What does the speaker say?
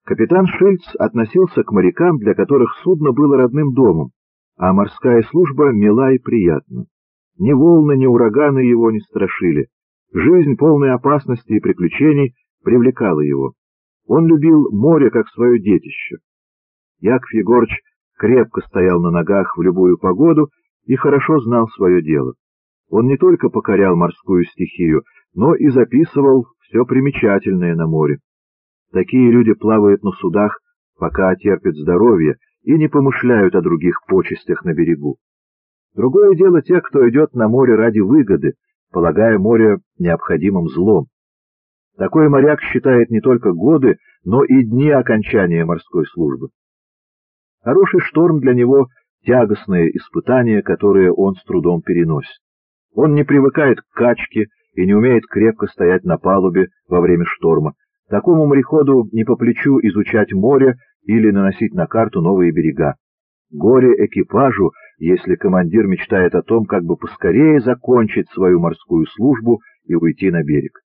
Капитан Шильц относился к морякам, для которых судно было родным домом, а морская служба мила и приятна. Ни волны, ни ураганы его не страшили. Жизнь, полная опасностей и приключений, привлекала его. Он любил море как свое детище. Яков Егорыч крепко стоял на ногах в любую погоду и хорошо знал свое дело. Он не только покорял морскую стихию, но и записывал все примечательное на море. Такие люди плавают на судах, пока терпят здоровье, и не помышляют о других почестях на берегу. Другое дело те, кто идет на море ради выгоды, полагая море необходимым злом. Такой моряк считает не только годы, но и дни окончания морской службы. Хороший шторм для него — тягостное испытание, которое он с трудом переносит. Он не привыкает к качке и не умеет крепко стоять на палубе во время шторма. Такому мореходу не по плечу изучать море или наносить на карту новые берега. Горе экипажу, если командир мечтает о том, как бы поскорее закончить свою морскую службу и уйти на берег.